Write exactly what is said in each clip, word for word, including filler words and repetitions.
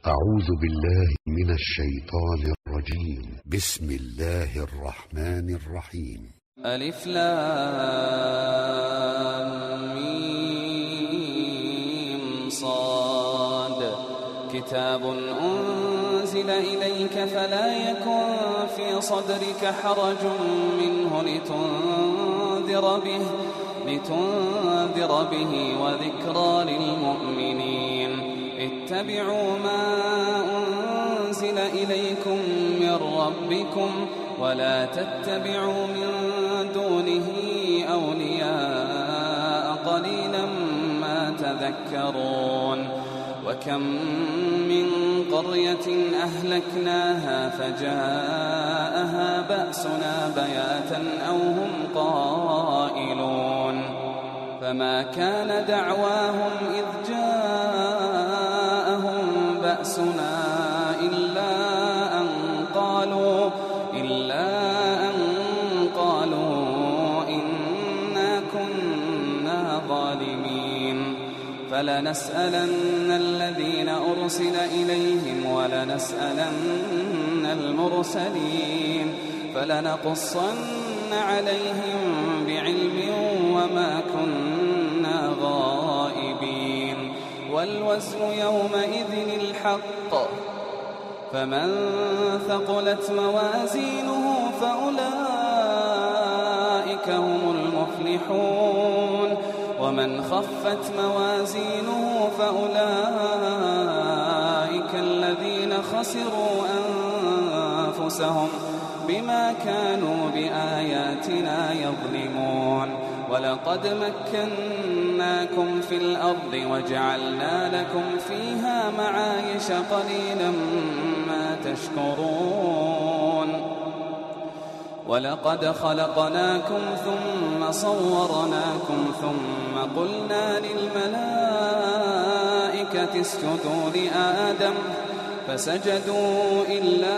أعوذ بالله من الشيطان الرجيم. بسم الله الرحمن الرحيم. ألف لام ميم صاد. كتاب أنزل إليك فلا يكن في صدرك حرج منه لتنذر به لتنذر به وذكرى للمؤمنين. اتبعوا ما أنزل إليكم من ربكم ولا تتبعوا من دونه أولياء قليلا ما تذكرون. وكم من قرية أهلكناها فجاءها بأسنا بياتا أو هم قائلون. فما كان دعواهم إذ جاءهم بأسنا إلا أن قالوا إلا أن قالوا إنا كنا ظالمين. فلنسألن الذين أرسل إليهم ولنسألن المرسلين فلنقصن عليهم بعلم وما كنا غائبين. والوزن يومئذ الحق فمن ثقلت موازينه فأولئك هم المفلحون ومن خفت موازينه فأولئك الذين خسروا أنفسهم بما كانوا بآياتنا يظلمون. ولقد مكناكم في الأرض وجعلنا لكم فيها معايش قليلا ما تشكرون. ولقد خلقناكم ثم صورناكم ثم قلنا للملائكة اسجدوا لآدم فسجدوا إلا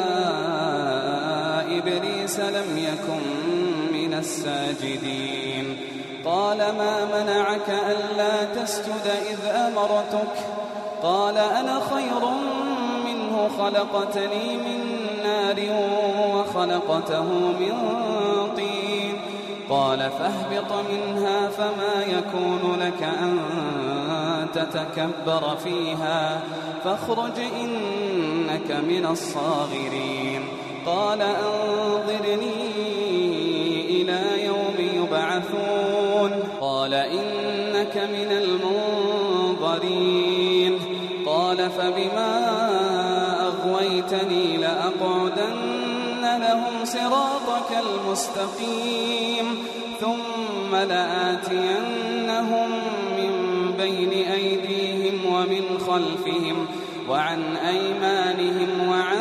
إبليس لم يكن من الساجدين. قال ما منعك ألا تسجد إذ أمرتك؟ قال أنا خير منه خلقتني من نار وخلقته من طين. قال فاهبط منها فما يكون لك أن تتكبر فيها فاخرج إنك من الصاغرين. قال أنظرني إلى يوم يبعثون. قال إنك من المنظرين. قال فبما أغويتني لأقعدن لهم صراطك المستقيم ثم لآتينهم من بين أيديهم ومن خلفهم وعن أيمانهم وعن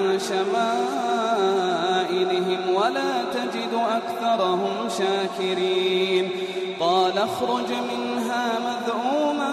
شمائلهم ولا تجد أكثرهم شاكرين. قال اخرج منها مذءوما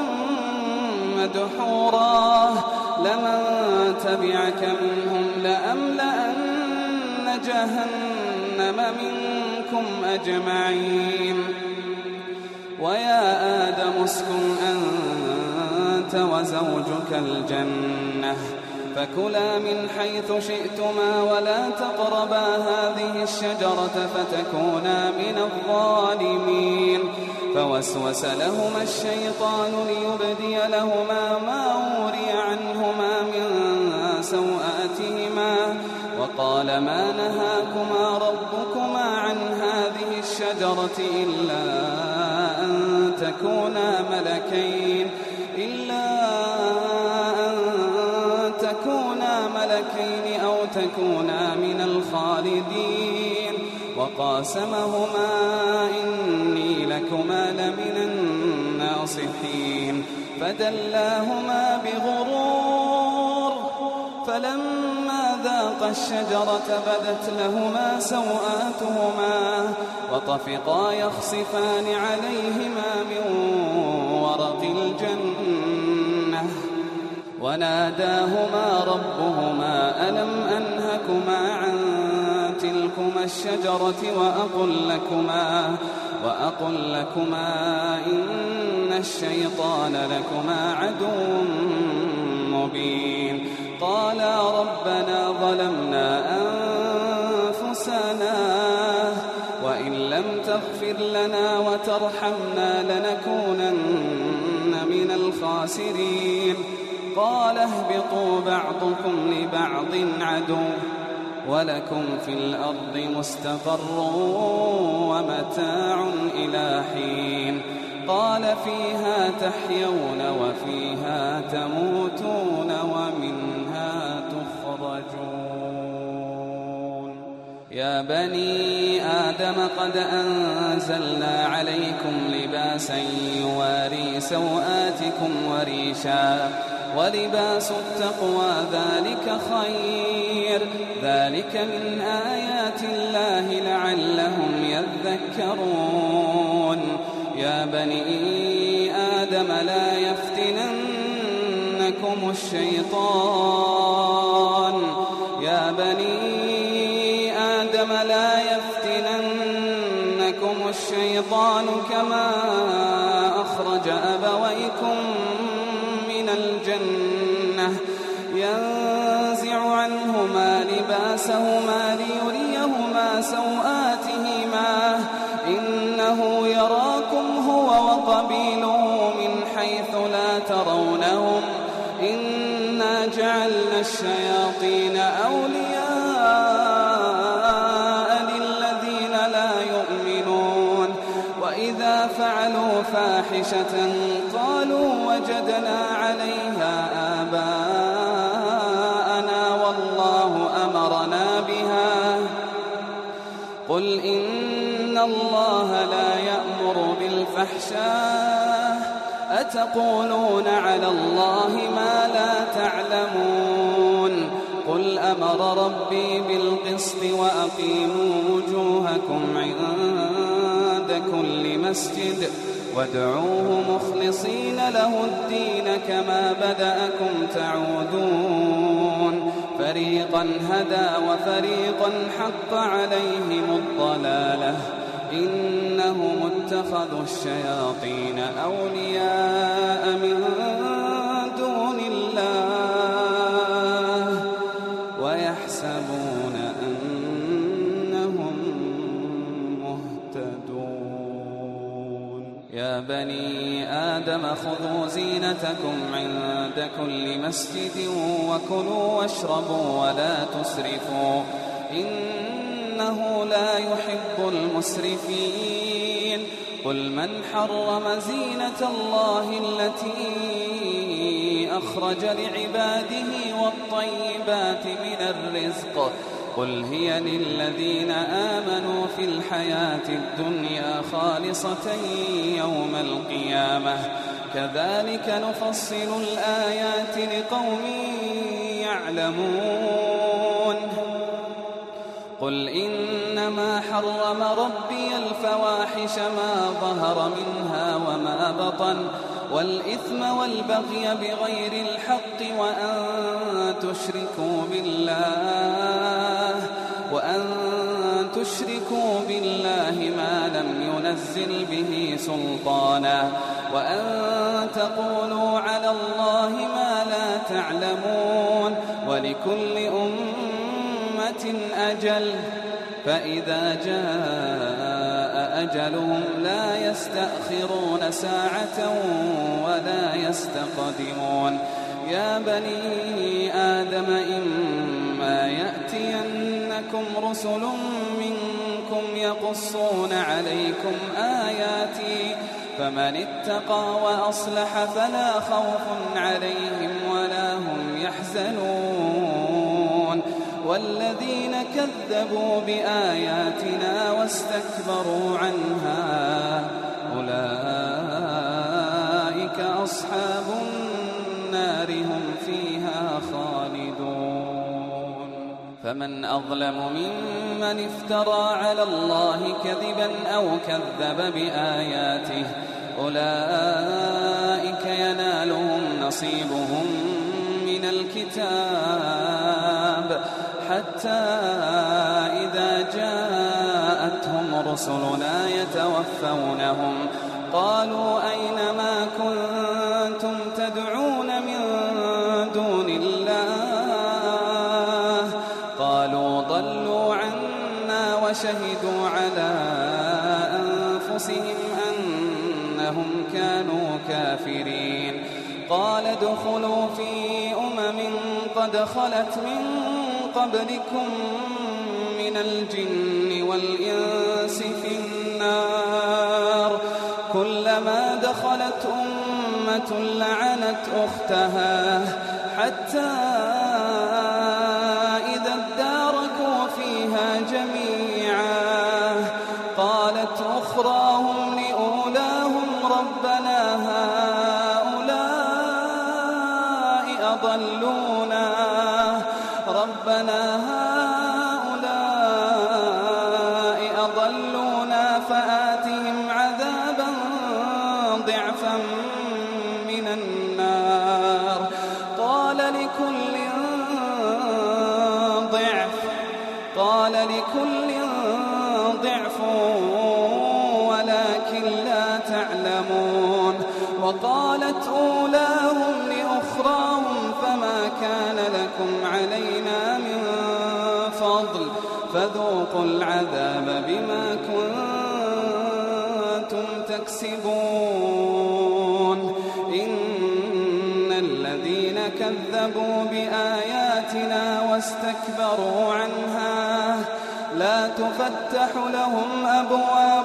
مدحورا لمن تبعك منهم لأملأن جهنم منكم أجمعين. ويا آدم اسكن أنت وزوجك الجنة فكلا من حيث شئتما ولا تقربا هذه الشجرة فتكونا من الظالمين. فوسوس لهما الشيطان ليبدي لهما ما وري عنهما من سوآتهما وقال ما نهاكما ربكما عن هذه الشجرة إلا أن تكونا ملكين إلا أن تكونا ملكين أو تكونا من الخالدين. وقاسمهما إني لكما لمن الناصحين. فدلاهما بغرور فلما ذاقا الشجرة بدت لهما سوآتهما وطفقا يخصفان عليهما من ورق الجنة وناداهما ربهما ألم أنهكما عن تلكما الشجرة وأقل لكما وأقل لكما إن الشيطان لكما عدو مبين قالا ربنا ظلمنا أنفسنا وإن لم تغفر لنا وترحمنا لنكونن من الخاسرين قال اهبطوا بعضكم لبعض عدو ولكم في الأرض مستقر ومتاع إلى حين قال فيها تحيون وفيها تموتون ومنها تخرجون يا بني آدم قد أنزلنا عليكم لباسا يواري سوآتكم وريشا ولباس التقوى ذلك خير ذلك من آيات الله لعلهم يذكرون يا بني آدم لا يفتننكم الشيطان يا بني آدم لا يفتننكم الشيطان كما أخرج أبويكم من الجنة ينزع عنهما لباسهما ليريهما سوآتهما إنه يراكم هو وقبيله من حيث لا ترونهم إنا جعلنا الشياطين أولياء للذين لا يؤمنون وإذا فعلوا فاحشة قالوا وجدنا عليها آباءنا والله أمرنا بها قل إن الله لا يأمر بالفحشاء أتقولون على الله ما لا تعلمون قل أمر ربي بالقسط وأقيموا وجوهكم عند كل مسجد وادعوه مخلصين له الدين كما بدأكم تعودون فريقا هدى وفريقا حق عليهم الضلالة إنهم اتخذوا الشياطين أولياء من دون الله ويحسبون أنهم مهتدون يا بني آدم خذوا زينتكم عند كل مسجد وكلوا واشربوا ولا تسرفوا إنه لا يحب المسرفين قل من حرم زينة الله التي أخرج لعباده والطيبات من الرزق قل هي للذين آمنوا في الحياة الدنيا خالصة يوم القيامة كذلك نفصل الآيات لقوم يعلمون قل إنما حرم ربي الفواحش ما ظهر منها وما بطن والإثم والبغي بغير الحق وأن تشركوا بالله وأن تشركوا بالله ما لم ينزل به سلطانا وأن تقولوا على الله ما لا تعلمون ولكل أمة أجل فإذا جاء أجلهم لا يستأخرون ساعة ولا يستقدمون يا بني آدم إما يأتينكم رسل منكم يقصون عليكم آياتي فمن اتقى وأصلح فلا خوف عليهم ولا هم يحزنون والذين كذبوا بآياتنا واستكبروا عنها أولئك أصحاب النار هم فيها خالدون فمن أظلم ممن افترى على الله كذبا أو كذب بآياته أولئك ينالهم نصيبهم من الكتاب حتى إذا جاءتهم رسلنا يتوفونهم قالوا أين ما كنتم تدعون من دون الله شهدوا على أنفسهم أنهم كانوا كافرين. قال ادخلوا في أمم قد خلت من قبلكم من الجن والإنس في النار كلما دخلت أمة لعنت أختها حتى إذا اداركوا فيها جميعا قالت أخراهم لأولاهم ربنا هؤلاء أضلونا ربنا هؤلاء أضلونا فآتهم عذابا ضعفا من النار قال لكل ضعف قال لكل ضعف ولكن لا تعلمون. وقالت أولاهم لأخراهم فما كان لكم علينا من فضل فذوقوا العذاب بما كنتم تكسبون. إن الذين كذبوا بآياتنا واستكبروا عنها لا تفتح لهم أبواب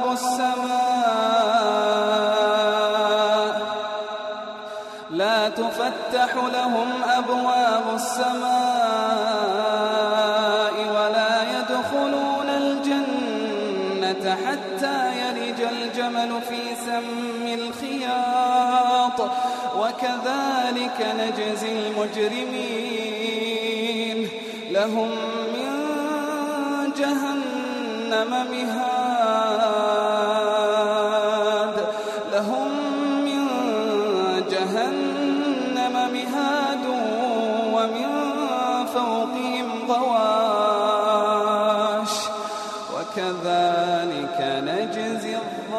السماء لا تفتح لهم أبواب السماء ولا يدخلون الجنة حتى يلج الجمل في سم الخياط وكذلك نجزي المجرمين. لهم من جهنم مهاد لهم من جهنم مهاد ومن فوقهم غواش وكذلك نجزي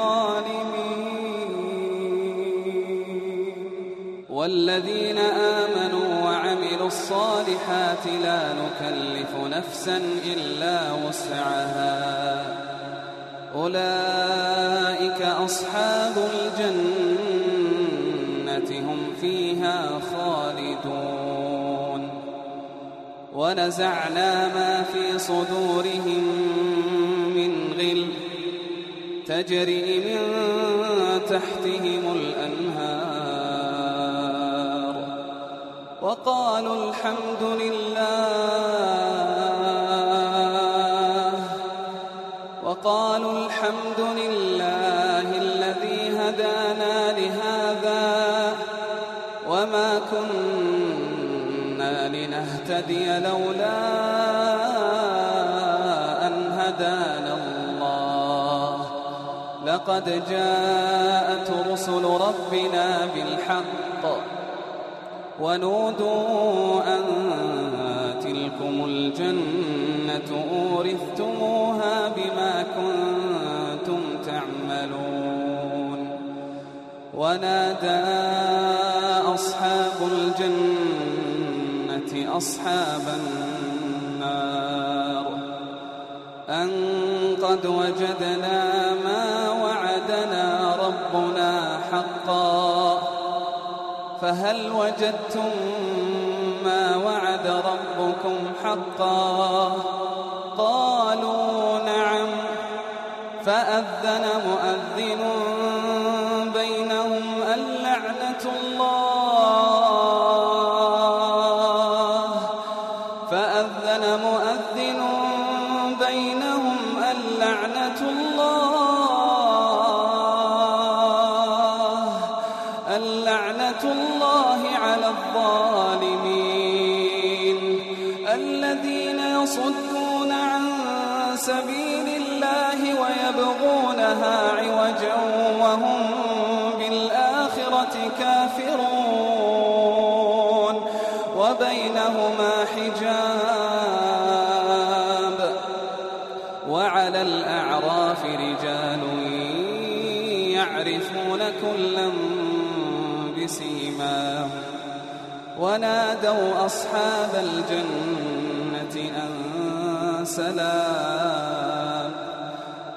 الظالمين. والذين آمنوا وعملوا الصالحات لا نكلف نفسا إلا وسعها أولئك أصحاب الجنة هم فيها خالدون. ونزعنا ما في صدورهم من غل تجري من تحتهم الأنهار وقالوا الحمد لله وقالوا الحمد لله الذي هدانا لهذا وما كنا لنهتدي لولا أن هدانا الله لقد جاءت رسل ربنا بالحق ونودوا أن تلكم الجنة أورثتموها بما كنتم تعملون. ونادى أصحاب الجنة أصحاب النار أن قد وجدنا ما وعدنا ربنا حقا فهل وجدتم ما وعد ربكم حقا قالوا نعم فأذن مؤذن بينهم اللعنة الله فأذن مؤذن بينهم اللعنة الله اللعنة الله على الظالمين الذين يصدون عن سبيل الله ويبغونها عوجا وهم بالآخرة كافرون وبينهما حجاب. وعلى الأعراف رجال يعرفون كلا بسيماهم ونادوا أصحاب الجنة أن سلام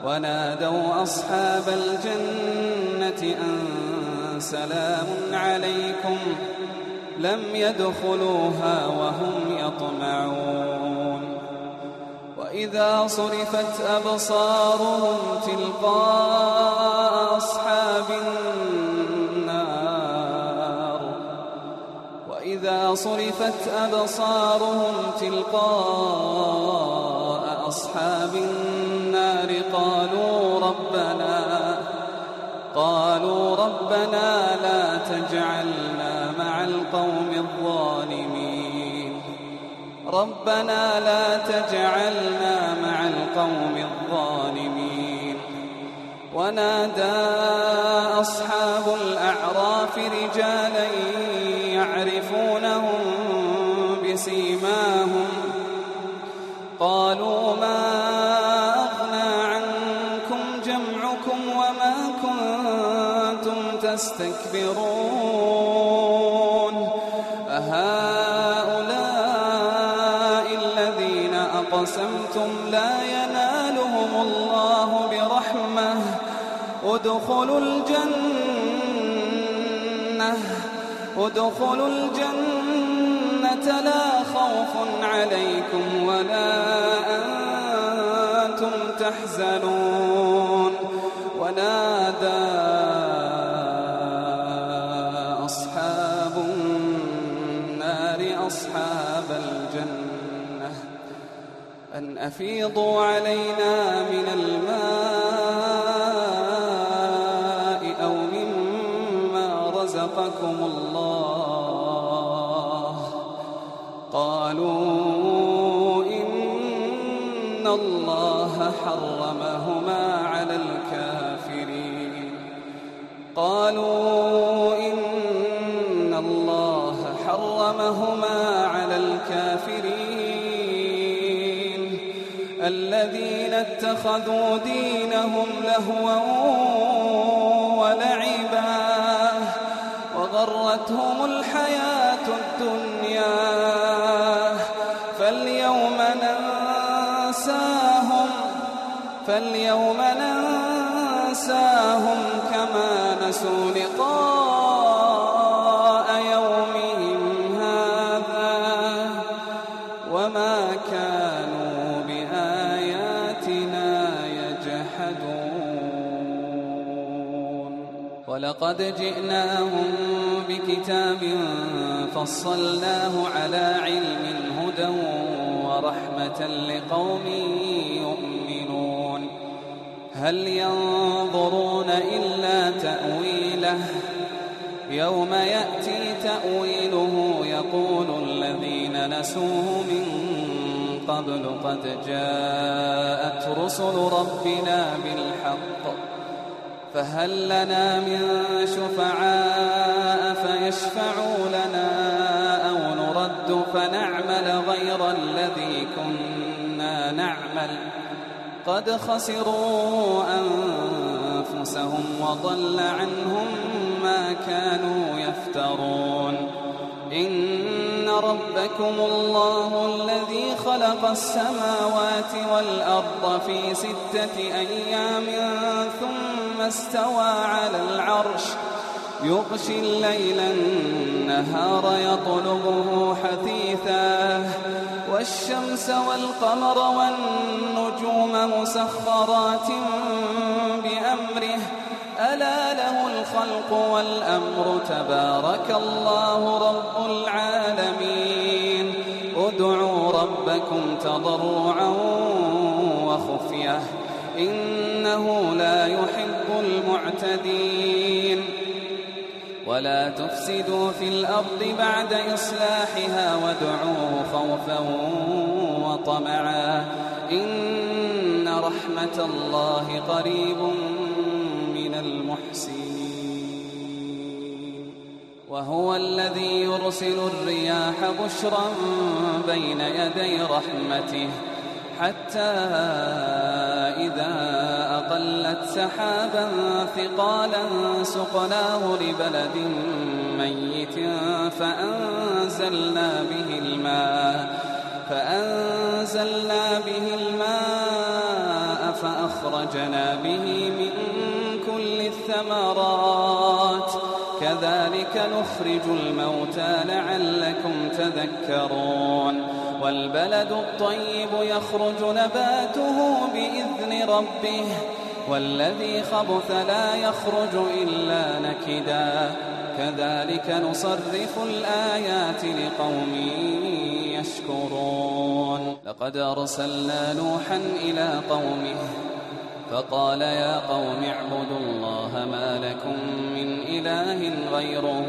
ونادوا أصحاب الجنة أن سلام عليكم لم يدخلوها وهم يطمعون وإذا صرفت أبصارهم تلقاء أصحاب النار وإذا صرفت أبصارهم تلقاء أصحاب النار قالوا ربنا قالوا ربنا لا تجعلنا مع القوم الظالمين ربنا لا تجعلنا مع القوم الظالمين ونادى أصحاب الأعراف رجالا يعرفونهم بسيماهم قالوا ما أغنى عنكم جمعكم وما كنتم تستكبرون أهؤلاء الذين أقسمتم لا ينالهم الله برحمة ادخلوا الجنة ادخلوا الجنة لا خوف عليكم ولا أنتم تحزنون ونادى أصحاب النار أصحاب الجنة أن أفيضوا علينا من الماء أو مما رزقكم الله قالوا إن الله حرمهما على الكافرين قالوا إن الله حرمهما على الكافرين الذين اتخذوا دينهم لهوا ولعبا وغرتهم الحياة الدنيا فاليوم ننساهم فاليوم ننساهم كما نسوا لقاء يومهم هذا وما كانوا بآياتنا يجحدون ولقد جئناهم بكتاب فصلناه على علم هدى ورحمة لقوم يؤمنون هل ينظرون إلا تأويله يوم يأتي تأويله يقول الذين نسوه من قبل قد جاءت رسل ربنا بالحق فهل لنا من شفعاء فيشفعوا لنا أو نرد فنعمل غير الذي كنا نعمل قد خسروا أنفسهم وضل عنهم ما كانوا يفترون إن ربكم الله الذي خلق السماوات والأرض في ستة أيام ثم استوى على العرش يغشي الليل النهار يطلبه حثيثا والشمس والقمر والنجوم مسخرات بأمره ألا له الخلق والأمر تبارك الله رب العالمين ادعوا ربكم تضرعا وخفية إنه لا يحب المعتدين ولا تفسدوا في الأرض بعد إصلاحها وادعوه خوفا وطمعا إن رحمة الله قريب من المحسنين وهو الذي يرسل الرياح بشرا بين يدي رحمته حتى إذا أقلت سحابا ثقالا سقناه لبلد ميت فأنزلنا به الماء فأنزلنا به الماء فأخرجنا أخرجنا به من كل الثمرات كذلك نخرج الموتى لعلكم تذكرون والبلد الطيب يخرج نباته بإذن ربه والذي خبث لا يخرج إلا نكدا كذلك نصرف الآيات لقوم يشكرون لقد أرسلنا نوحا إلى قومه فقال يا قوم اعبدوا الله ما لكم من إله غيره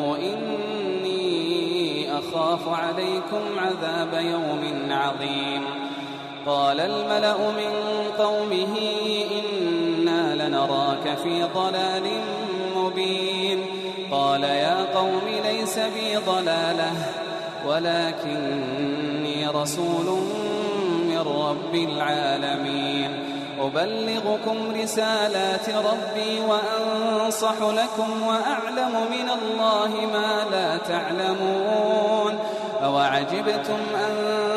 إني أخاف عليكم عذاب يوم عظيم قال الملأ من قومه إنا لنراك في ضلال مبين قال يا قوم ليس بي ضلالة ولكني رسول من رب العالمين أبلغكم رسالات ربي وأنصح لكم وأعلم من الله ما لا تعلمون أوعجبتم أن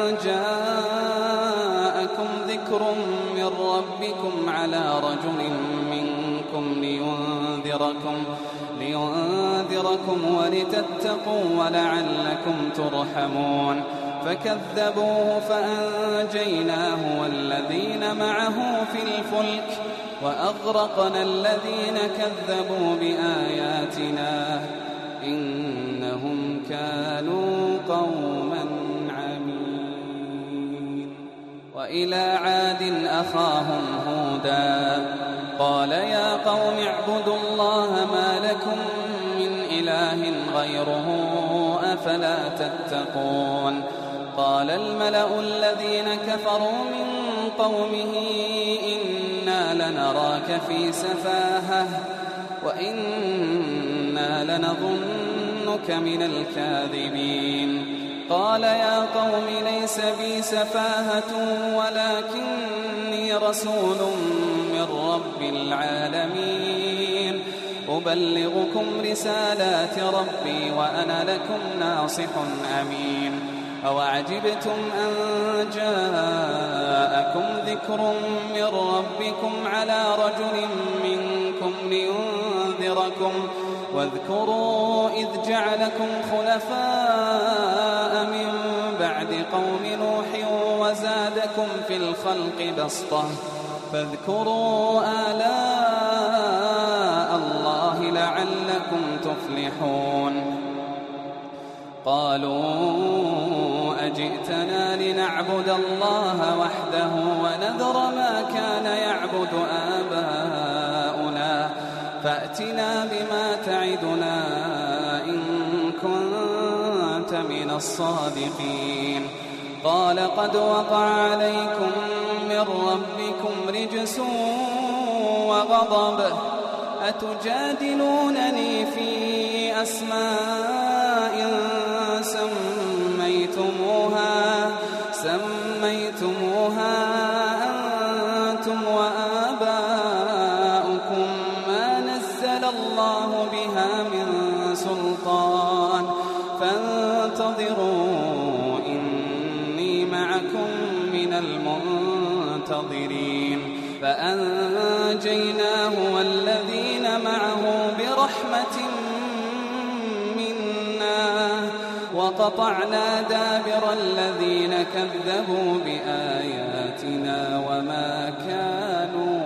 جاءكم ذكر من ربكم على رجل منكم لينذركم لينذركم ولتتقوا ولعلكم ترحمون فكذبوه فأنجيناه والذين معه في الفلك وأغرقنا الذين كذبوا بآياتنا إنهم كانوا قوما عمين وإلى عاد أخاهم هودا قال يا قوم اعبدوا الله ما لكم من إله غيره أفلا تتقون قال الملأ الذين كفروا من قومه إنا لنراك في سفاهة وإنا لنظنك من الكاذبين قال يا قوم ليس بي سفاهة ولكني رسول من رب العالمين أبلغكم رسالات ربي وأنا لكم ناصح أمين أوعجبتم أن جاءكم ذكر من ربكم على رجل منكم لينذركم واذكروا إذ جعلكم خلفاء من بعد قوم نوح وزادكم في الخلق بسطة فاذكروا آلاء الله لعلكم تفلحون قالوا أجئتنا لنعبد الله وحده ونذر ما كان يعبد آباؤنا فأتنا بما تعدنا إن كنت من الصادقين قال قد وقع عليكم من ربكم رجس وغضب أتجادلونني في أسماء سميتموها سميتموها أنتم وآباؤكم ما نزل الله بها من سلطان فانتظروا إني معكم من المنتظرين فأنجيناه والذين معه برحمة منا وقطعنا دابر الذين كذبوا بآياتنا وما كانوا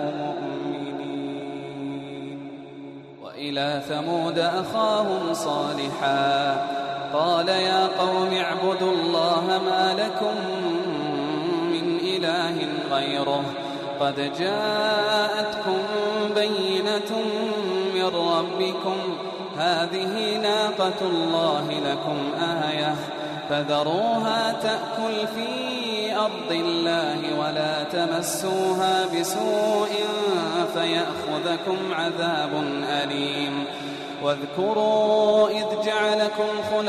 مؤمنين وإلى ثمود أخاهم صالحا قال يا قوم اعبدوا الله ما لكم من إله غيره قد جاءتكم بينة من ربكم هذه ناقة الله لكم آية فذروها تأكل في أرض الله ولا تمسوها بسوء فيأخذكم عذاب أليم واذكروا إذ جعلكم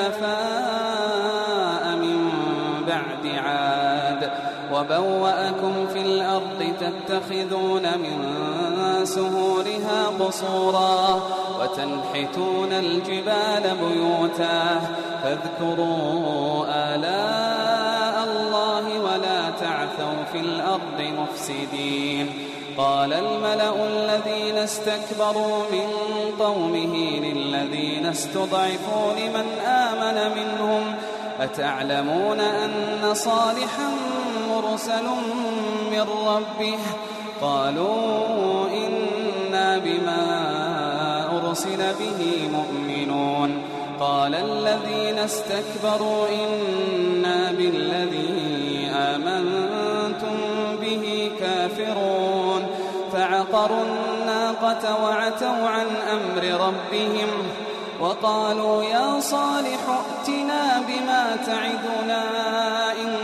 خلفاء من بعد عاد وبوأكم في الأرض تتخذون من سهولها قصورا وتنحتون الجبال بيوتا فاذكروا آلاء الله ولا تعثوا في الأرض مفسدين. قال الملأ الذين استكبروا من قومه للذين استضعفوا لمن آمن منهم أتعلمون أن صالحا مرسل من ربه؟ قالوا إنا بما أرسل به مؤمنون. قال الذين استكبروا إنا بالذي آمنتم به كافرون. فعقروا الناقة وعتوا عن أمر ربهم وقالوا يا صالح ائتنا بما تعدنا إن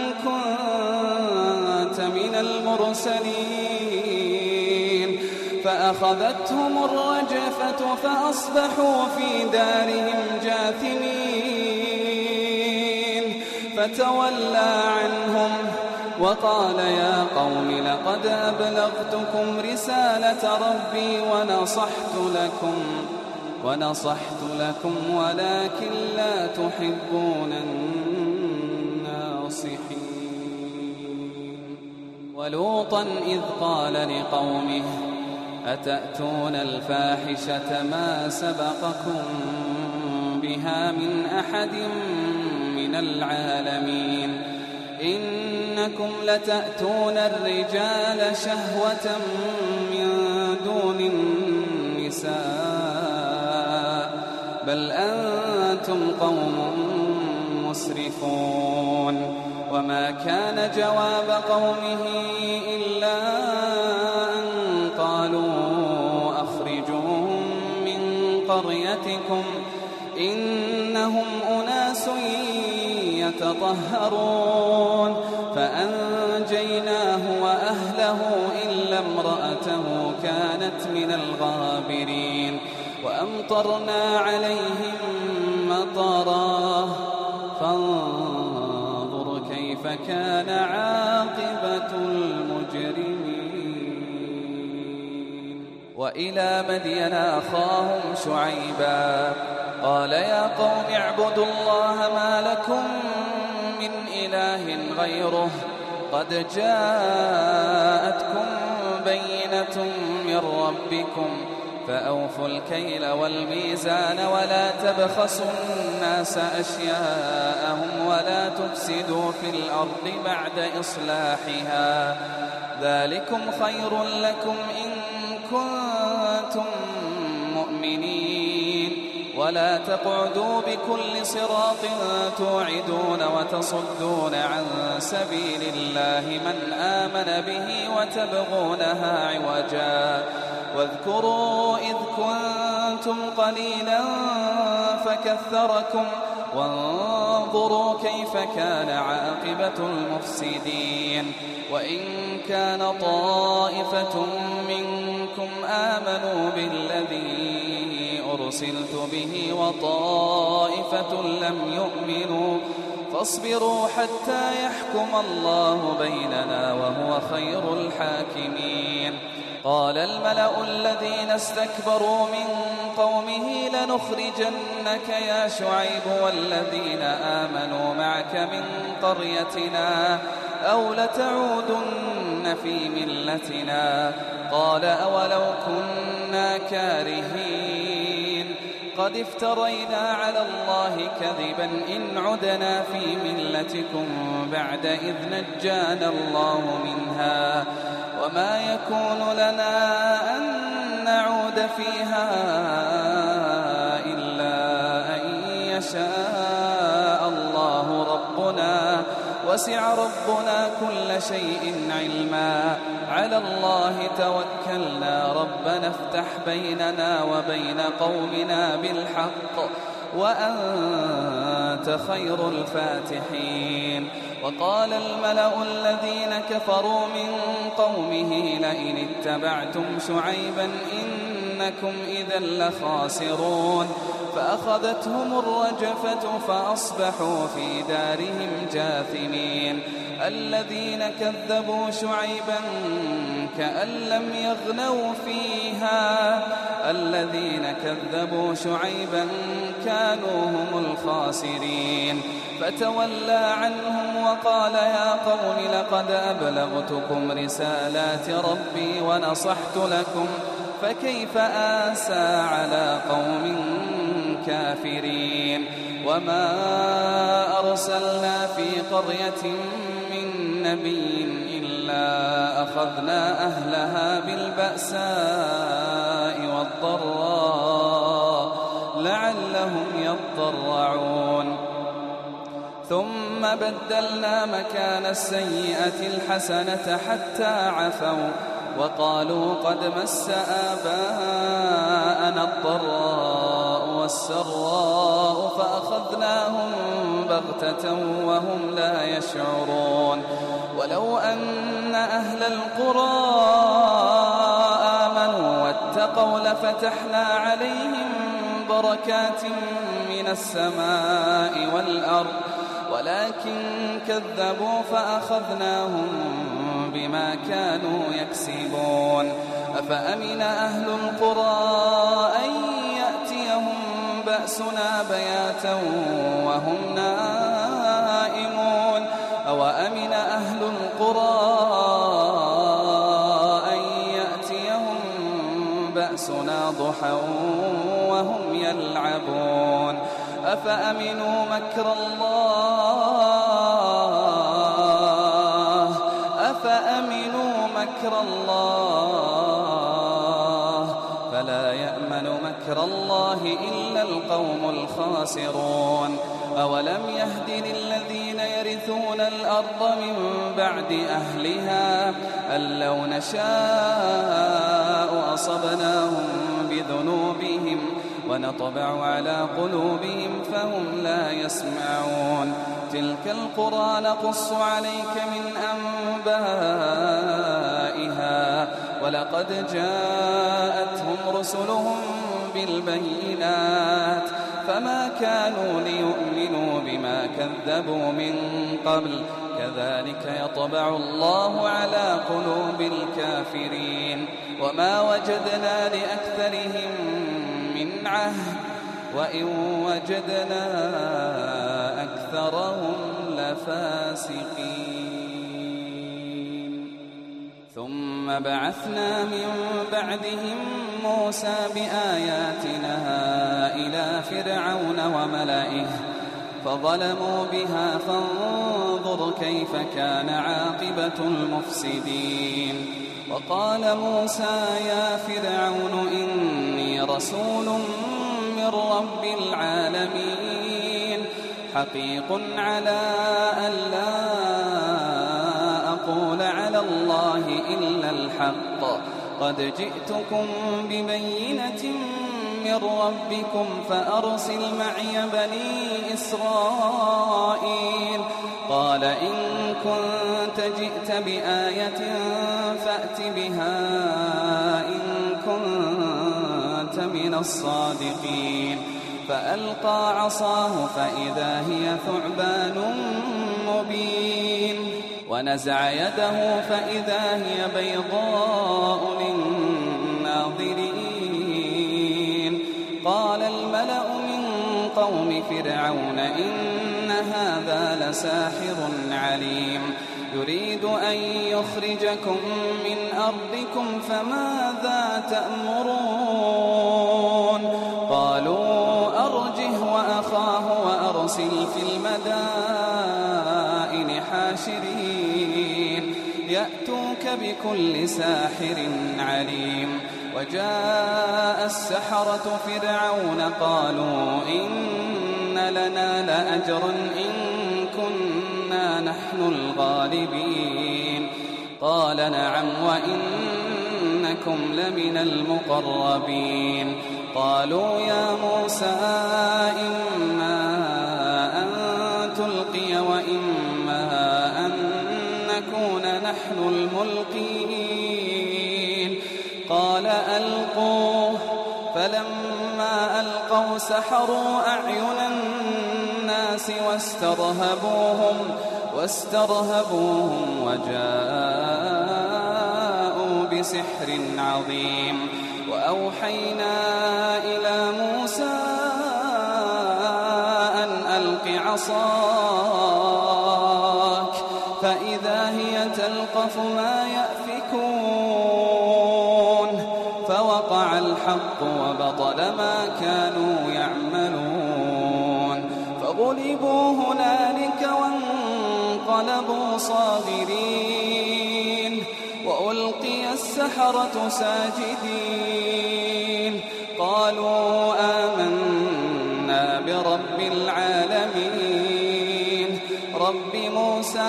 كنت من المرسلين. فأخذتهم الرجفة فأصبحوا في دارهم جاثمين. فتولى عنهم وقال يا قوم لقد أبلغتكم رسالة ربي ونصحت لكم ونصحت لكم ولكن لا تحبون الناصحين. ولوطا إذ قال لقومه أتأتون الفاحشة ما سبقكم بها من أحد من العالمين إنكم لتأتون الرجال شهوة من دون النساء بل أنتم قوم مسرفون. وما كان جواب قومه إلا أن قالوا أخرجوهم من قريتكم إنهم أناس يتطهرون. فأنجيناه وأهله إلا امرأته كانت من الغابرين. وأمطرنا عليهم مطرا فانظر كيف كان عاقبة المجرمين. وإلى مدين أخاهم شعيبا قال يا قوم اعبدوا الله ما لكم من إله غيره قد جاءتكم بينة من ربكم فأوفوا الكيل والميزان ولا تبخسوا الناس أشياءهم ولا تفسدوا في الأرض بعد إصلاحها ذلكم خير لكم إن كنتم مؤمنين. ولا تقعدوا بكل صراط توعدون وتصدون عن سبيل الله من آمن به وتبغونها عوجا. واذكروا إذ كنتم قليلا فكثركم وانظروا كيف كان عاقبة المفسدين. وإن كان طائفة منكم آمنوا بالذي أرسلت به وطائفة لم يؤمنوا فاصبروا حتى يحكم الله بيننا وهو خير الحاكمين. قال الملأ الذين استكبروا من قومه لنخرجنك يا شعيب والذين آمنوا معك من قريتنا أو لتعودن في ملتنا. قال أولو كنا كارهين قد افترينا على الله كذبا إن عدنا في ملتكم بعد إذ نجانا الله منها وما يكون لنا أن نعود فيها إلا أن يشاء الله ربنا وسع ربنا كل شيء علما. على الله توكلنا ربنا افتح بيننا وبين قومنا بالحق وأنت خير الفاتحين. وقال الملأ الذين كفروا من قومه لئن اتبعتم شعيبا إنكم إذا لخاسرون. فأخذتهم الرجفة فأصبحوا في دارهم جاثمين. الذين كذبوا شعيبا كأن لم يغنوا فيها الذين كذبوا شعيبا كانوا هم الخاسرين. فتولى عنهم فقال يا قوم لقد أبلغتكم رسالات ربي ونصحت لكم فكيف آسى على قوم كافرين وما أرسلنا في قرية من نبي إلا أخذنا أهلها بالبأساء والضراء لعلهم يضرعون ثم بدلنا مكان السيئة الحسنة حتى عفوا وقالوا قد مس آباءنا الضراء والسراء فأخذناهم بغتة وهم لا يشعرون ولو أن أهل القرى آمنوا واتقوا لفتحنا عليهم بركات من السماء والأرض ولكن كذبوا فأخذناهم بما كانوا يكسبون أفأمن أهل القرى أن يأتيهم بأسنا بياتا وهم نائمون أوأمن أهل القرى أن يأتيهم بأسنا ضحى وهم يلعبون أفأمنوا مكر الله أفأمنوا مكر الله فلا يأمن مكر الله إلا القوم الخاسرون أولم يهد للذين يرثون الأرض من بعد أهلها أن لو نشاء أصبناهم بذنوبهم ونطبع على قلوبهم فهم لا يسمعون تلك القرى نقص عليك من أنبائها ولقد جاءتهم رسلهم بالبينات فما كانوا ليؤمنوا بما كذبوا من قبل كذلك يطبع الله على قلوب الكافرين وما وجدنا لأكثرهم من عهد وإن وجدنا أكثرهم لفاسقين ثم بعثنا من بعدهم موسى بآياتنا إلى فرعون وملئه فظلموا بها فانظر كيف كان عاقبة المفسدين وقال موسى يا فرعون إني رسول من رب العالمين حقيق على أن لا أقول على الله إلا الحق قد جئتكم ببينة من ربكم فأرسل معي بني إسرائيل قال إن كنت جئت بآية فأت بها إن كنت من الصادقين فألقى عصاه فإذا هي ثعبان مبين ونزع يده فإذا هي بيضاء للناظرين قال الملأ من قوم فرعون إن هذا لساحر عليم يريد أن يخرجكم من أرضكم فماذا تأمرون قالوا أرجه وأخاه وأرسل في المدائن حاشرين يأتوك بكل ساحر عليم وجاء السحرة فرعون قالوا إن لنا لأجرا إن كنا نحن الغالبين قال نعم وإنكم لمن المقربين قالوا يا موسى إما أن تلقي وإما أن نكون نحن الملقين قال ألقوه فلما ألقوا سحروا أعين الناس واسترهبوهم واسترهبوهم وجاءوا بسحر عظيم وأوحينا إلى موسى أن ألق عصاك فإذا هي تلقف ما يأفكون فوقع الحق وبطل ما كانوا يعملون فغلبوا هنالك وانقلبوا صاغرين وألقي السحرة ساجدين قالوا آمنا برب العالمين رب موسى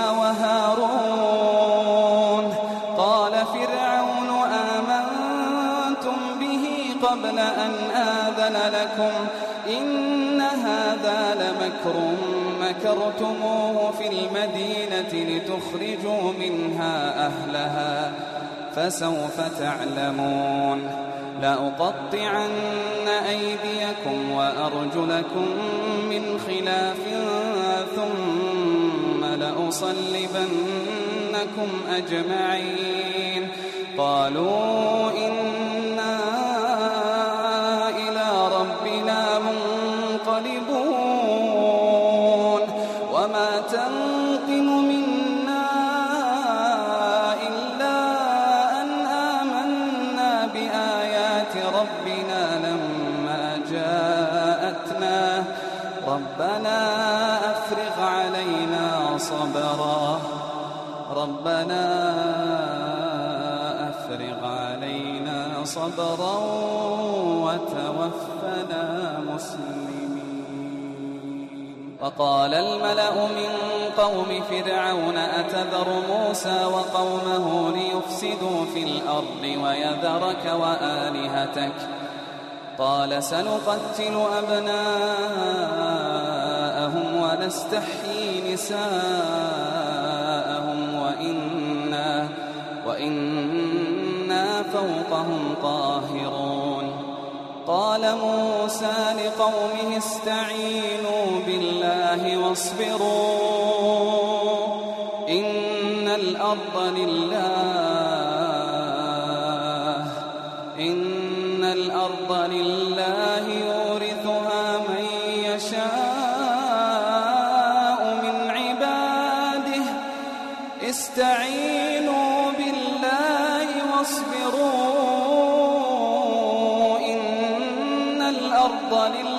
وهارون قال فرعون آمنتم به قبل أن آذن لكم إن هذا لمكر مكرتموه في المدينة لتخرجوا منها أهلها فسوف تعلمون لأقطعن أيديكم وأرجلكم من خلاف ثم لأصلبنكم أجمعين قالوا إنا إلى ربنا منقلبون وما تنقم منا إلا أن آمنا بآيات ربنا لما جاءتنا ربنا أفرغ علينا صبرا ربنا أفرغ علينا صبرا وتوفنا مسلمين وقال الملأ من قوم فرعون أتذر موسى وقومه ليفسدوا في الأرض ويذرك وآلهتك قال سنقتل أبناءهم ونستحيي نساءهم وإنا, وإنا فوقهم قاهرون قال موسى لقومه استعينوا بالله واصبروا إن الأرض لله إن الأرض لله يورثها من يشاء من عباده استعينوا بالله واصبروا إن الأرض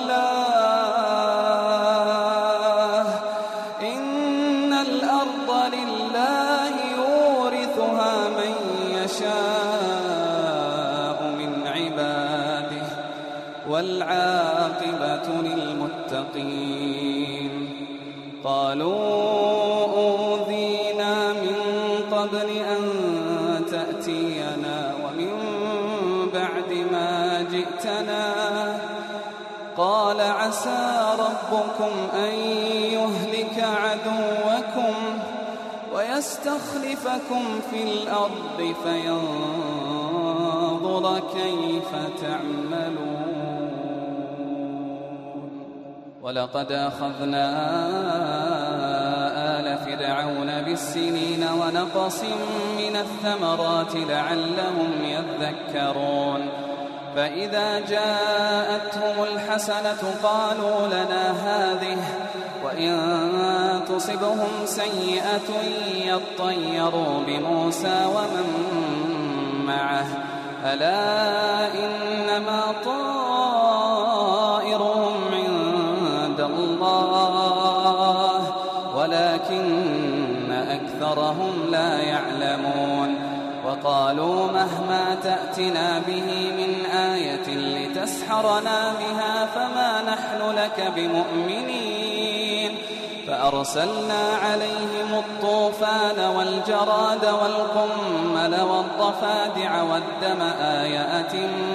لله إن الأرض لله يورثها من يشاء من عباده والعاقبة للمتقين قالوا أوذينا من قبل أن تأتينا ومن بعد ما جئتنا قال عسى ربكم أن يهلك عدوكم ويستخلفكم في الأرض فينظر كيف تعملون ولقد أخذنا آل فرعون بالسنين ونقص من الثمرات لعلهم يذكرون فإذا جاءتهم الحسنة قالوا لنا هذه وإن تصبهم سيئة يطيروا بموسى ومن معه ألا إنما طائرهم عند الله ولكن أكثرهم لا يعلمون وقالوا مهما تأتنا به من آية لتسحرنا بها فما نحن لك بمؤمنين فأرسلنا عليهم الطوفان والجراد والقمل والضفادع والدم آيات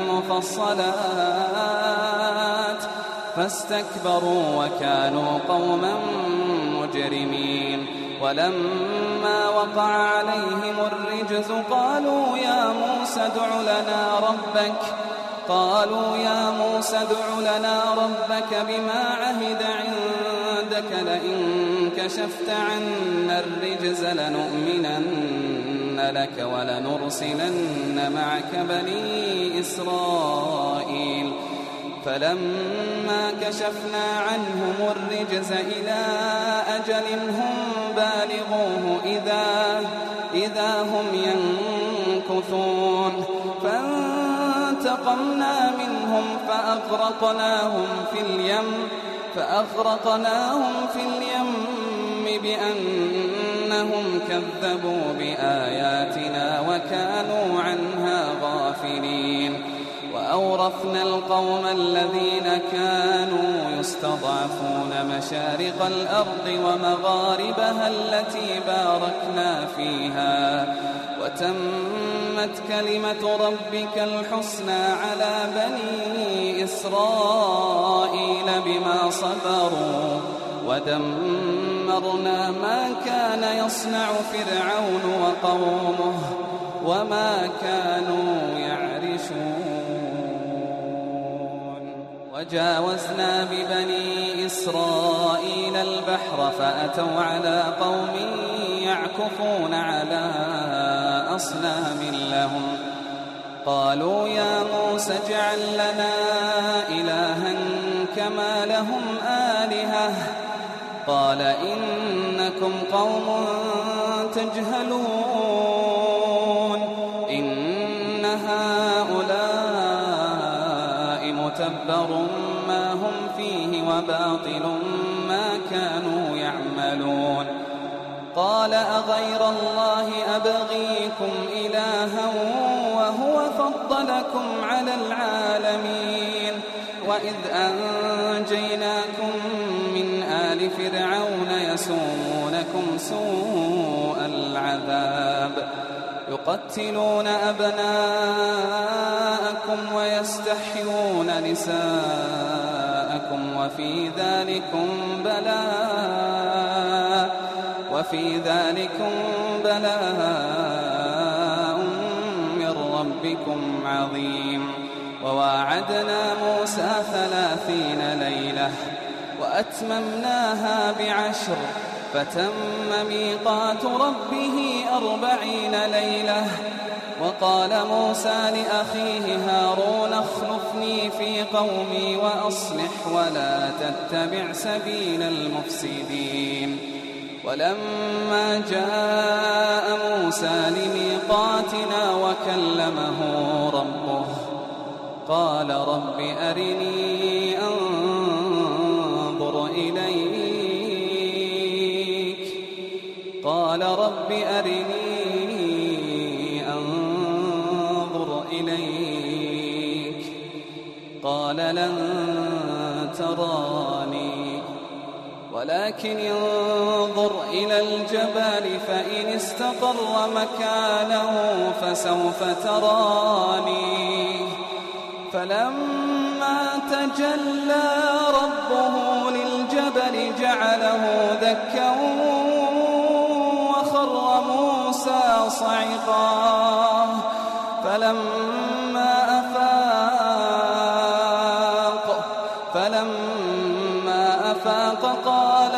مفصلات فاستكبروا وكانوا قوما مجرمين ولما وقع عليهم الرجز قالوا يا موسى ادع لنا ربك قالوا يا موسى ادع لنا ربك بما عهد عندك لئن كشفت عنا الرجز لنؤمنن لك ولنرسلن معك بني إسرائيل فلما كشفنا عنهم الرجز إلى أجل هم بالغوه إذا, إذا هم ينكثون فانتقمنا منهم فأغرقناهم في اليم فأغرقناهم في اليم بأنهم كذبوا بآياتنا وكانوا عنها غافلين وأورثنا القوم الذين كانوا يستضعفون مشارق الأرض ومغاربها التي باركنا فيها وتمت كلمة ربك الحسنى على بني إسرائيل بما صبروا ودمرنا ما كان يصنع فرعون وقومه وما كانوا يعرشون وجاوزنا ببني إسرائيل البحر فأتوا على قوم يعكفون على أصنام لهم قالوا يا موسى اجعل لنا إلها كما لهم آلهة قال إنكم قوم تجهلون إن هؤلاء متبر ما هم فيه وباطل ما كانوا يعملون قال أغير الله أبغيكم إلها وهو فضلكم على العالمين وإذ أنجيناكم من آل فرعون يسومونكم سوء العذاب يقتلون أبناءكم ويستحيون نساءكم وفي ذلكم بلاء وفي ذلكم بلاء من ربكم عظيم وواعدنا موسى ثلاثين ليلة وأتممناها بعشر فتم ميقات ربه أربعين ليلة وقال موسى لأخيه هارون اخلفني في قومي وأصلح ولا تتبع سبيل المفسدين ولما جاء موسى لميقاتنا وكلمه ربه قال رب أرني أنظر إليك قال رب أرني أنظر إليك قال لن تراني ولكن انظر إلى الجبال فإن استقر مكانه فسوف تراني فلما تجلى ربه للجبل جعله دكا وخر موسى صعقا فلما أفاق فلما أفاق قال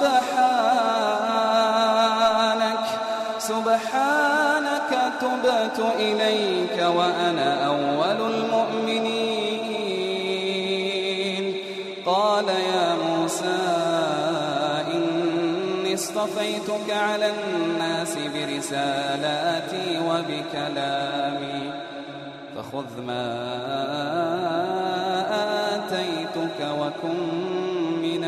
سبحانك سبحانك تبت إليك وأنا أول المؤمنين قال يا موسى إني اصطفيتك على الناس برسالاتي وبكلامي فخذ ما آتيتك وكن من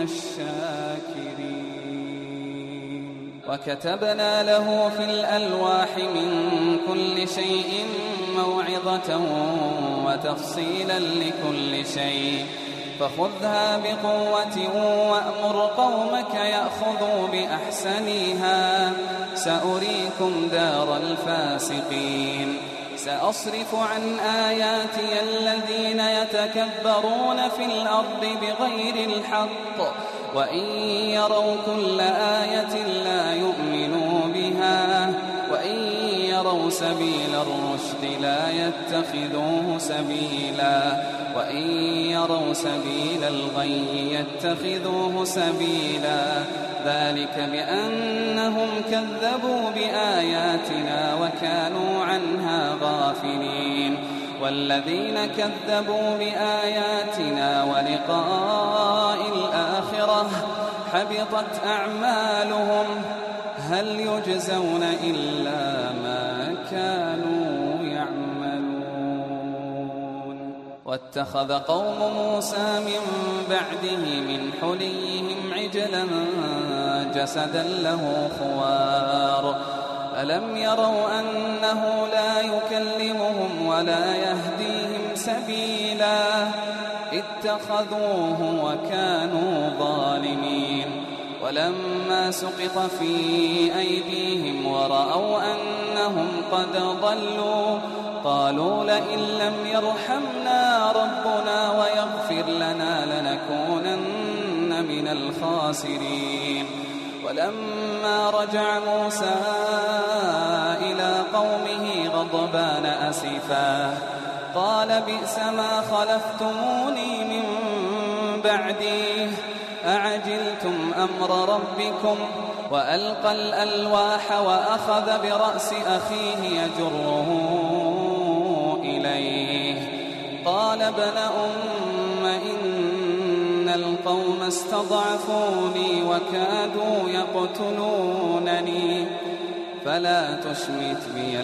الشاكرين وكتبنا له في الألواح من كل شيء موعظة وتفصيلا لكل شيء فخذها بقوة وأمر قومك يأخذوا بأحسنها سأريكم دار الفاسقين سأصرف عن آياتي الذين يتكبرون في الأرض بغير الحق وإن يروا كل آية لا يؤمنوا بها وإن يروا سبيل الرشد لا يتخذوه سبيلا وإن يروا سبيل الغي يتخذوه سبيلا ذلك بأنهم كذبوا بآياتنا وكانوا عنها غافلين والذين كذبوا بآياتنا ولقاء الآخرة حبطت أعمالهم هل يجزون إلا ما كانوا يعملون. واتخذ قوم موسى من بعده من حليهم عجلا جسدا له خوار ألم يروا أنه لا يكلمهم ولا يهديهم سبيلا اتخذوه وكانوا ظالمين. ولما سقط في أيديهم ورأوا أنهم قد ضلوا قالوا لئن لم يرحمنا ربنا ويغفر لنا لنكونن من الخاسرين. ولما رجع موسى إلى قومه غضبان أسفا قال بئس ما خلفتموني من بعدي أعجلتم أمر ربكم وألقى الألواح وأخذ برأس أخيه يجره إليه قال ابن أم إن القوم استضعفوني وكادوا يقتلونني فلا تشمت بي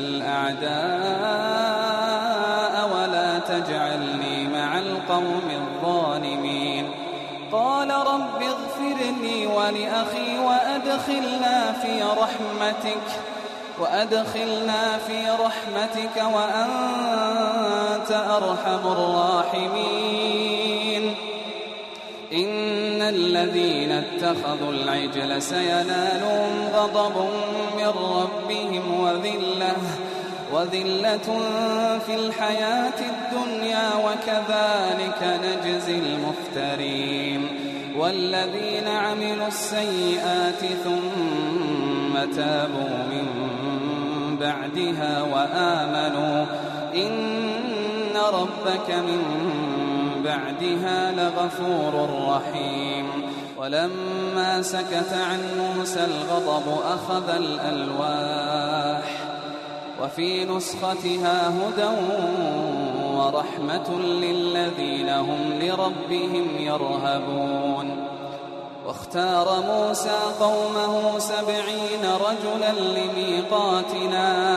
الأعداء ولا تجعلني مع القوم الظالمين. قال رب اغفر لي ولأخي وأدخلنا في رحمتك وأدخلنا في رحمتك وأنت أرحم الراحمين. إن الذين اتخذوا العجل سينالهم غضب من ربهم وذلة وذلة في الحياة الدنيا وكذلك نجزي المفترين. والذين عملوا السيئات ثم تابوا من بعدها وآمنوا إن ربك من بعدها لغفور رحيم. ولما سكت عن موسى الغضب أخذ الألواح وفي نسختها هدى ورحمة للذين هم لربهم يرهبون. واختار موسى قومه سبعين رجلا لميقاتنا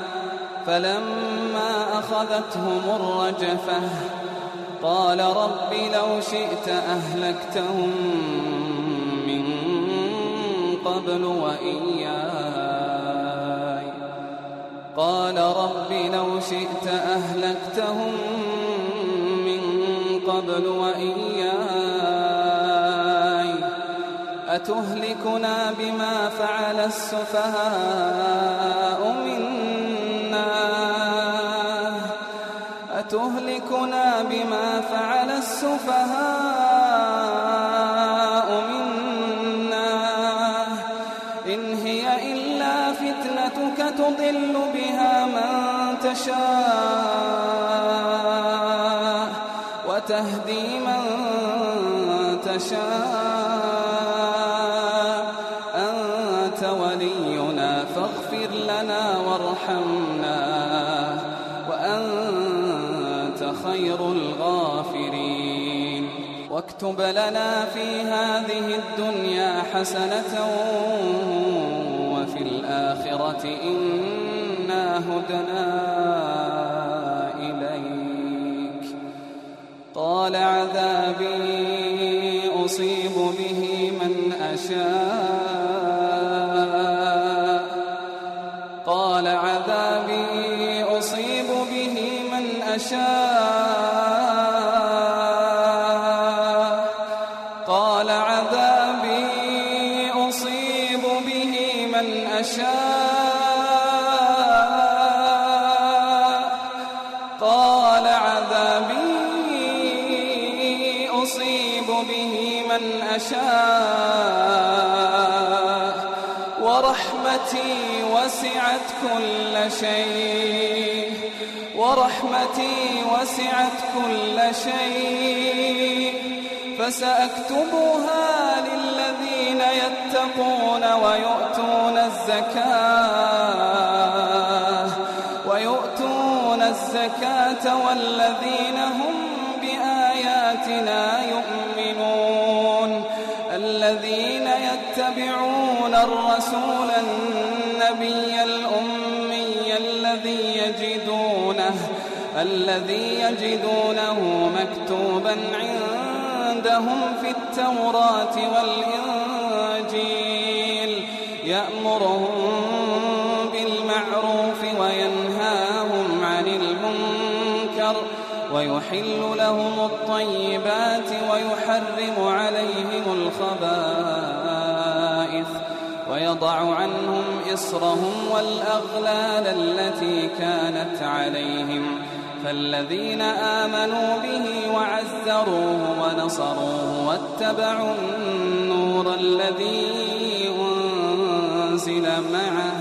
فلما أخذتهم الرجفة قال رب لو شئت أهلكتهم من قبل وإياي قال رب لو شئت أهلكتهم من قبل وإياي أتهلكنا بما فعل السفهاء منا أتهلكنا بما فعل السفهاء منا إن هي إلا فتنتك تضل بها من تشاء وتهدي من تشاء أنت ولينا فاغفر لنا وارحمنا وأنت خير الغافرين. واكتب لنا في هذه الدنيا حسنة وفي الآخرة إنا هدنا إليك. قال عذابي أصيب به من أشاء قال عذابي أصيب به من أشاء قال عذابي أصيب به من أشاء قال عذابي أصيب به من أشاء ورحمتي وسعت كل شيء ورحمتي وسعت كل شيء فسأكتبها للذين يتقون ويؤتون الزكاة ويؤتون الزكاة الزكاة والذين هم بآياتنا يؤمنون الذين يتبعون الرسول النبي الأمي الذي يجدونه الذي يجدونه مكتوبا عندهم في التوراة والإنجيل يأمرهم بالمعروف وينهاهم عن المنكر ويحل لهم الطيبات ويحرم عليهم الخبائث ويضع عنهم إصرهم والأغلال التي كانت عليهم فالذين آمنوا به وعزروه ونصروه واتبعوا النور الذي أنزل معه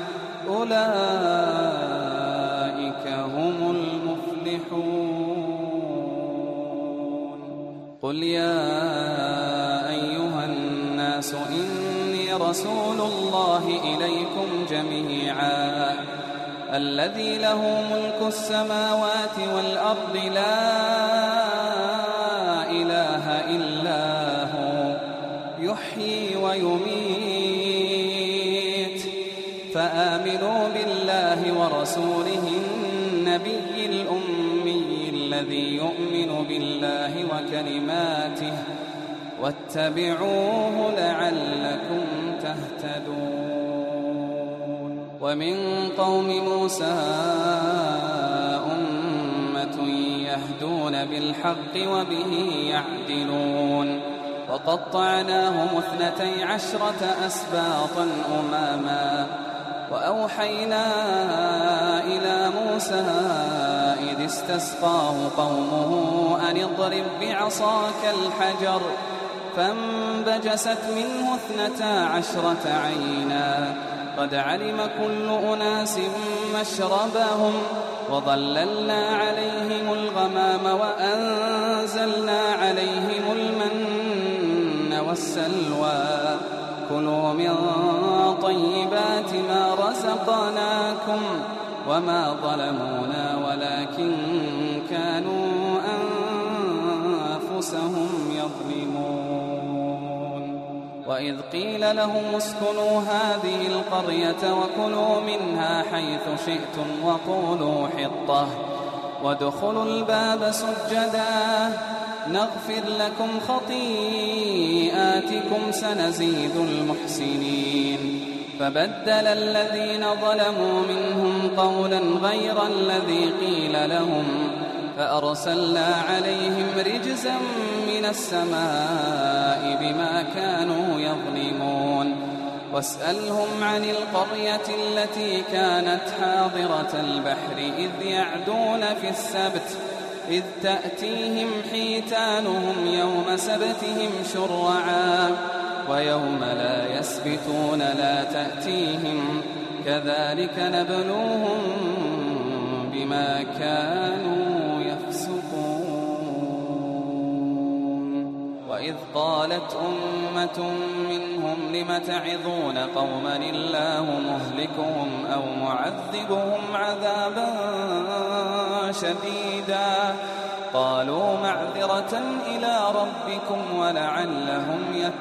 أولئك هم المفلحون. قل يا أيها الناس إني رسول الله إليكم جميعا الذي له ملك السماوات والأرض لا إله إلا هو يحيي ويميت فآمنوا بالله ورسوله النبي الأمي الذي يؤمن بالله وكلماته واتبعوه لعلكم تهتدون. ومن قوم موسى أمة يهدون بالحق وبه يعدلون وقطعناهم اثنتي عشرة أسباطا أماما وأوحينا إلى موسى إذ استسقاه قومه أن اضرب بعصاك الحجر فانبجست منه اثنتا عشرة عينا قد علم كل أناس مشربهم وظللنا عليهم الغمام وأنزلنا عليهم المن والسلوى كلوا من طيبات ما رزقناكم وما ظلمونا ولكن كانوا أنفسهم يظلمون. وإذ قيل لهم اسكنوا هذه القرية وكلوا منها حيث شئتم وقولوا حطة وادخلوا الباب سجدا نغفر لكم خطيئاتكم سنزيد المحسنين. فبدل الذين ظلموا منهم قولا غير الذي قيل لهم فأرسلنا عليهم رجزا من السماء بما كانوا يظلمون. واسألهم عن القرية التي كانت حاضرة البحر إذ يعدون في السبت إذ تأتيهم حيتانهم يوم سبتهم شرعا ويوم لا يسبتون لا تأتيهم كذلك نبلوهم بما كانوا يفسقون. وإذ قالت أمة منهم لم تعظون قوما الله مهلكهم أو معذبهم عذابا شديدا قالوا معذرة إلى ربكم ولعلهم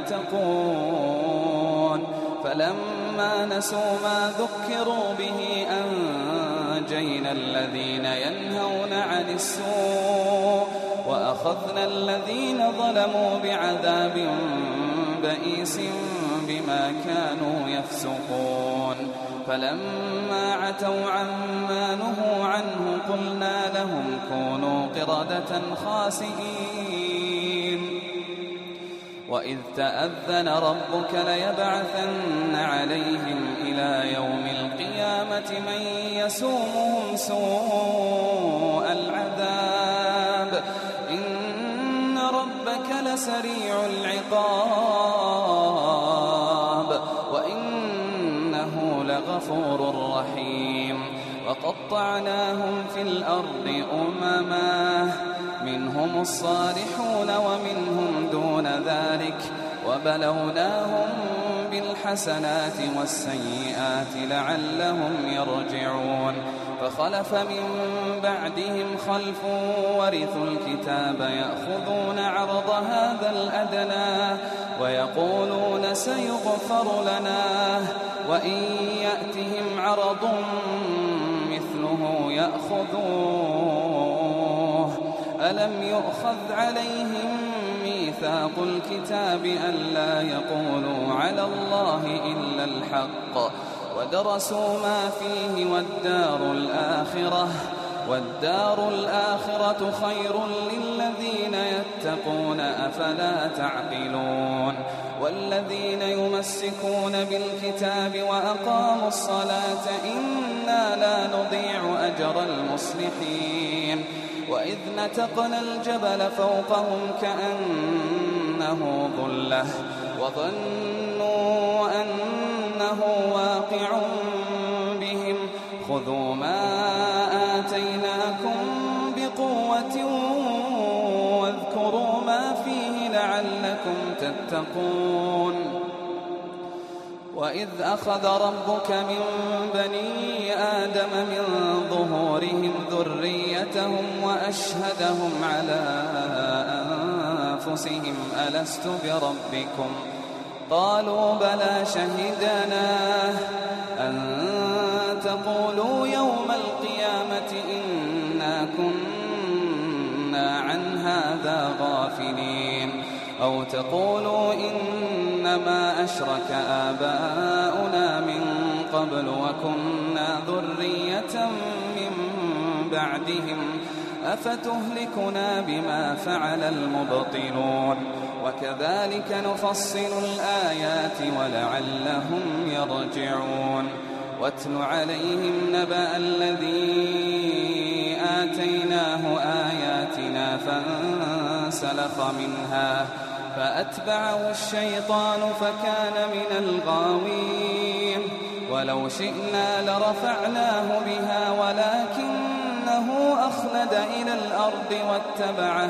يتقون. فلما نسوا ما ذكروا به أنجينا الذين ينهون عن السوء وأخذنا الذين ظلموا بعذاب بئيس بما كانوا يفسقون. فلما عتوا عما نهوا عنه قلنا لهم كونوا قردة خاسئين. وإذ تأذن ربك ليبعثن عليهم إلى يوم القيامة من يسومهم سوء العذاب إن ربك لسريع العقاب وإنه لغفور رحيم. وقطعناهم في الأرض أمما منهم الصالحون ومنهم دون ذلك وبلوناهم بالحسنات والسيئات لعلهم يرجعون فخلف من بعدهم خلف ورثوا الكتاب يأخذون عرض هذا الأدنى ويقولون سيغفر لنا وإن يأتهم عرض مثله يأخذوه ألم يؤخذ عليهم ميثاق الكتاب ألا يقولوا على الله إلا الحق ودرسوا ما فيه والدار الآخرة والدار الآخرة خير للذين يتقون أفلا تعقلون والذين يمسكون بالكتاب وأقاموا الصلاة إنا لا نضيع أجر المصلحين وإذ نتقنا الجبل فوقهم كأنه ظلة وظنوا أنه واقع بهم خذوا ما آتيناكم بقوة واذكروا ما فيه لعلكم تتقون وإذ أخذ ربك من بني آدم من ظهورهم ذريتهم وأشهدهم على أنفسهم ألست بربكم قالوا بلى شهدنا أن تقولوا يوم القيامة إنا كنا عن هذا غافلين أو تقولوا إنما أشرك آباؤنا من قبل وكنا ذرية من بعدهم أفتهلكنا بما فعل المبطلون وكذلك نفصل الآيات ولعلهم يرجعون واتل عليهم نبأ الذي آتيناه آياتنا فانسلخ منها فأتبعه الشيطان فكان من الغاوين ولو شئنا لرفعناه بها ولكنه أخلد إلى الأرض واتبع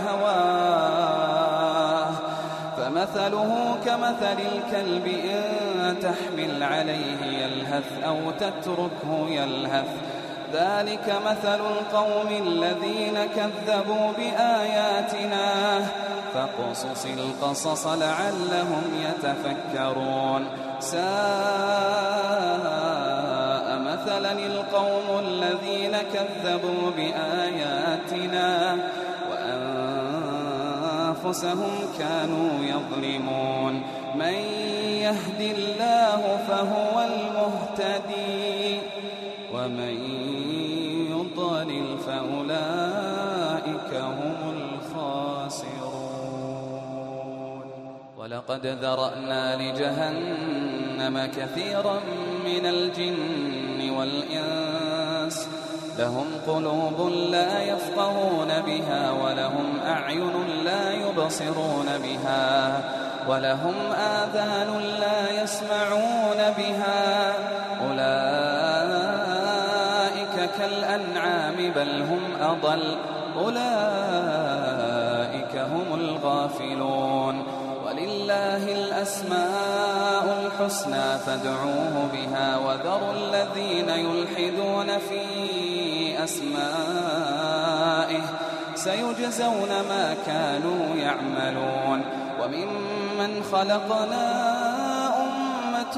هواه فمثله كمثل الكلب إن تحمل عليه يلهث أو تتركه يلهث ذلك مثل القوم الذين كذبوا بآياتنا فاقصص القصص لعلهم يتفكرون ساء مثلا القوم الذين كذبوا بآياتنا وأنفسهم كانوا يظلمون من يهد الله فهو المهتدي ومن يضلل فأولئك هم الخاسرون ولقد ذرأنا لجهنم كثيرا من الجن والإنس لهم قلوب لا يفقهون بها ولهم أعين لا يبصرون بها ولهم آذان لا يسمعون بها أولئك كالأنعام بل هم أضل أولئك هم الغافلون ولله الأسماء الحسنى فادعوه بها وذروا الذين يلحدون في أسمائه سيجزون ما كانوا يعملون وممن خلقنا أمة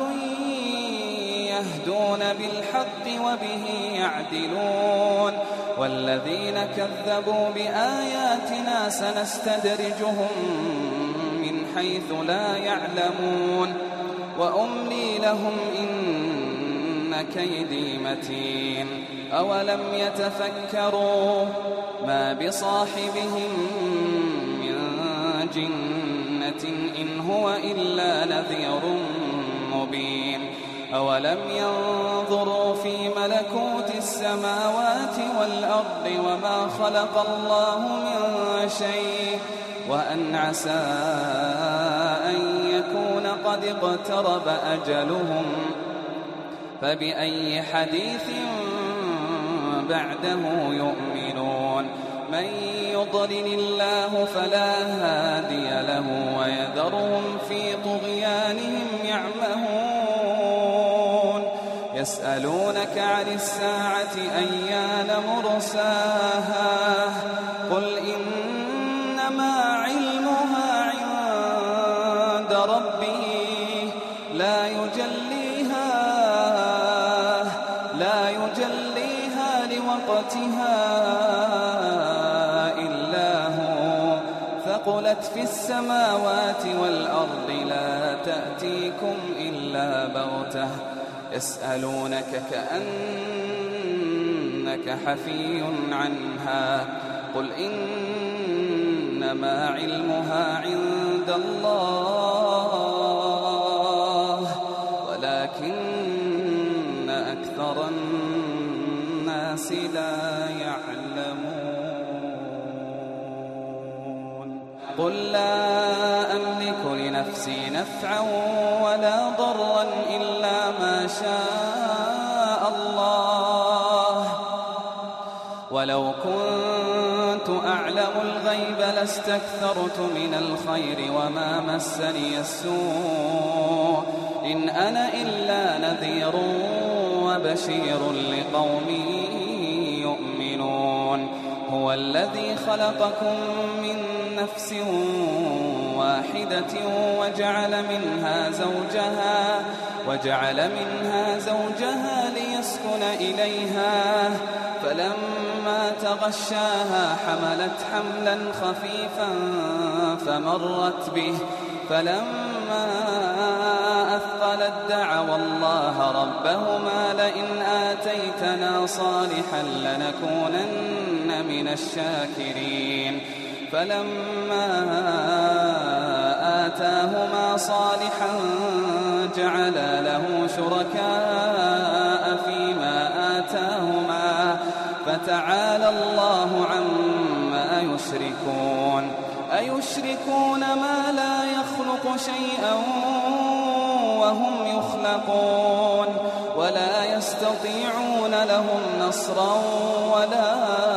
يهدون بالحق وبه يعدلون والذين كذبوا بآياتنا سنستدرجهم من حيث لا يعلمون وأملي لهم إن كيدي متين أولم يتفكروا ما بصاحبهم من جنة إن هو إلا نذير مبين أولم ينظروا في ملكوت السماوات والأرض وما خلق الله من شيء وأن عسى أن يكون قد اقترب أجلهم فبأي حديث بعده يؤمنون من يضلل الله فلا هادي له ويذرهم في طغيانهم يعمهون يسألونك عن الساعة أيان مرساها قل إنما علمها عند ربي لا يجليها لا يجليها لوقتها إلا هو ثقلت في السماوات والأرض لا تأتيكم إلا بغتة يسألونك كأنك حفي عنها قل إنما علمها عند الله ولكن أكثر الناس لا يعلمون قل لا أملك لنفسي نفعا ولا ضرا إلا ما شاء الله ولو كنت أعلم الغيب لاستكثرت من الخير وما مسني السوء إن أنا إلا نذير وبشير لقوم يؤمنون هو الذي خلقكم من نفس واحدة وجعل منها زوجها وجعل منها زوجها ليسكن إليها فلما تغشاها حملت حملا خفيفا فمرت به فلما أثقلت دعوا الله ربهما لئن آتيتنا صالحا لنكونن من الشاكرين فلما آتاهما صالحا جعلا له شركاء فيما آتاهما فتعالى الله عما يشركون أيشركون ما لا يخلق شيئا وهم يخلقون ولا يستطيعون لهم نصرا ولا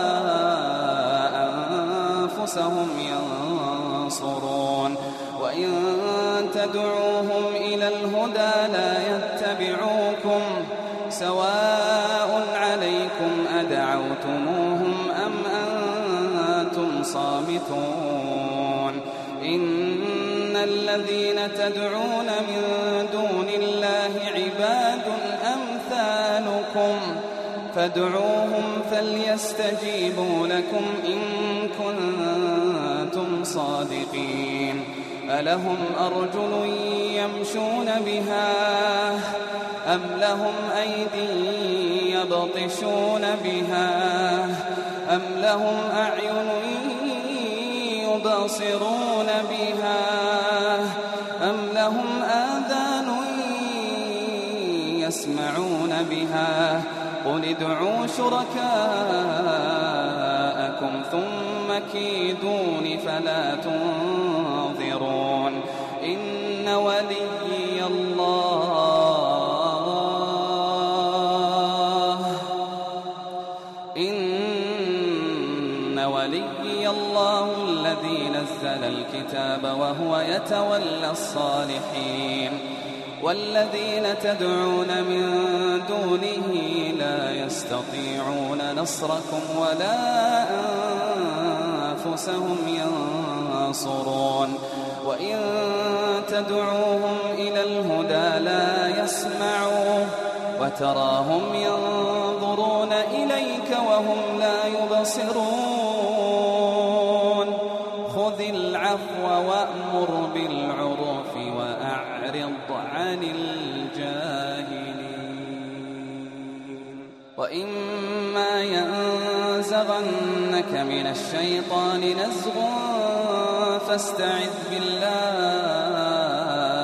أنفسهم ينصرون وإن تدعوهم إلى الهدى لا يتبعوكم سواء عليكم أدعوتموهم أم أنتم صامتون إن الذين تدعون من دون الله عباد أمثالكم فادعوهم فليستجيبوا لكم إن كنتم صادقين ألهم أرجل يمشون بها أم لهم أيدي يبطشون بها أم لهم أعين يبصرون بها أم لهم آذان يسمعون بها قل ادعوا شركاءكم ثم كيدون فلا تنظرون إن وليي الله إن وليي الله الذي نزل الكتاب وهو يتولى الصالحين والذين تدعون من دونه لا يستطيعون نصركم ولا أنفسهم ينصرون وإن تدعوهم إلى الهدى لا يسمعوا وتراهم ينظرون إليك وهم لا يبصرون خذ العفو وأمر بالعرف وأعرض عن الجاهلين وإما ينزغنك من الشيطان نزغ فاستعذ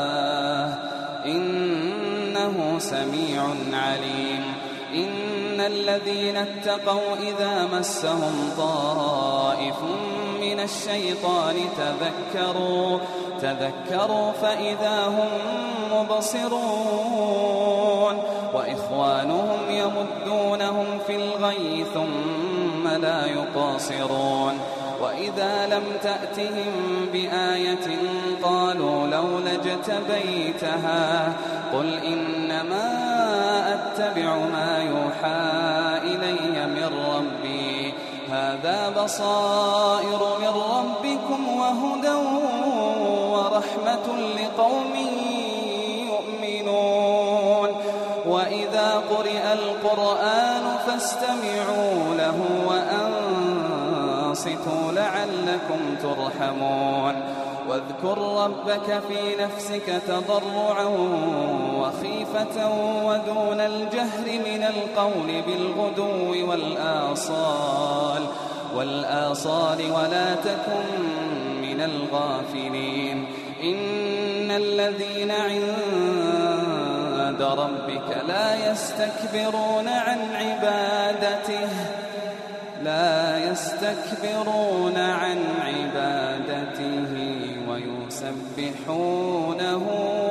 بالله إنه سميع عليم إن الذين اتقوا إذا مسهم طائف من الشيطان تذكروا تذكروا فإذا هم مبصرون وإخوانهم يمدونهم في الغي ثم لا يقاصرون وإذا لم تأتهم بآية قالوا لولا اجتبيتها قل إنما أتبع ما يوحى إلي من ربي هذا بصائر من ربكم وهدى ورحمة لقوم يؤمنون وإذا قرئ القرآن فاستمعوا له وأنصتوا لعلكم ترحمون واذكر ربك في نفسك تضرعا وخيفة ودون الجهر من القول بالغدو والآصال والآصال ولا تكن من الغافلين إن الذين عند ربك لا يستكبرون عن عبادته لا يستكبرون عن عبادته ويسبحونه